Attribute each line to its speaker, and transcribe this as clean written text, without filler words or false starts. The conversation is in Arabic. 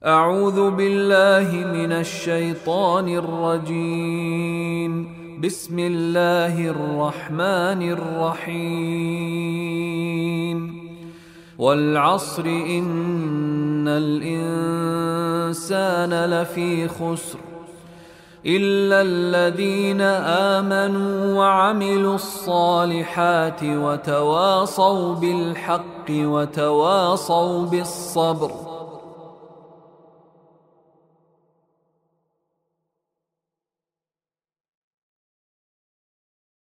Speaker 1: أعوذ بالله من الشيطان الرجيم. بسم الله الرحمن الرحيم. والعصر إن الإنسان لفي خسر إلا الذين آمنوا وعملوا الصالحات وتواصوا بالحق وتواصوا بالصبر.